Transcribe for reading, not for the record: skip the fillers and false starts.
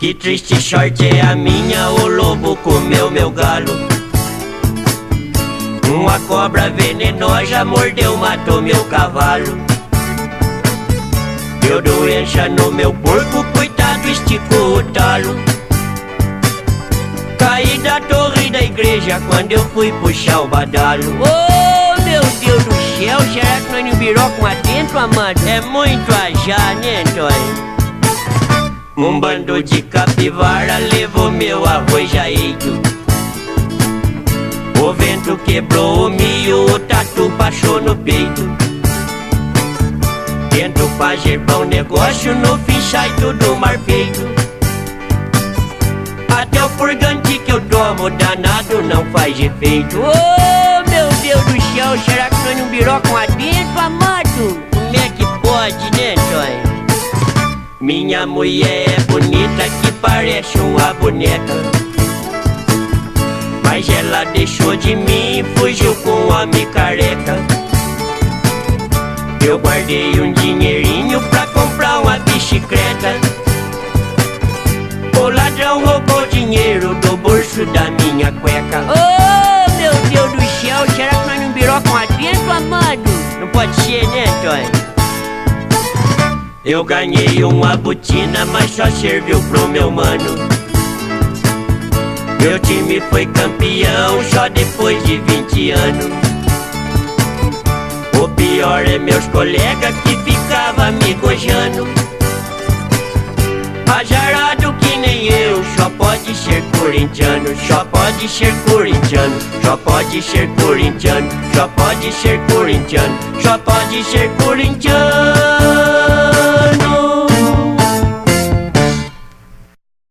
Que triste sorte é a minha, o lobo comeu meu galo. Uma cobra venenosa mordeu, matou meu cavalo. Deu doença no meu porco, coitado, esticou o talo. Caí da torre da igreja quando eu fui puxar o badalo. Oh, meu Deus do céu, será que nós não virou com atento, amado? É muito ajá, né, Antônio? Um bando de capivara levou meu arroz jaeito. O vento quebrou o milho, o tatu passou no peito. Tento fazer bom negócio, no fim sai tudo mal feito. Até o purgante que eu tomo danado não faz efeito. Oh, meu Deus do céu, será que nós não virou com atento, amado? Como é que pode, né, Antônio? Minha mulher é bonita que parece uma boneca, mas ela deixou de mim e fugiu com um homem careca. Eu guardei um dinheirinho pra comprar uma bicicleta. O ladrão roubou dinheiro do bolso da minha cueca. Oh, meu Deus do céu, será que nós não virou com atento, amado? Não pode ser, né, Antônio? Eu ganhei uma botina, mas só serviu pro meu mano. Meu time foi campeão só depois de 20 anos. O pior é meus colegas que ficavam me gojando. Azarado que nem eu, só pode ser corintiano. Só pode ser corintiano, só pode ser corintiano, só pode ser corintiano, só pode ser corintiano.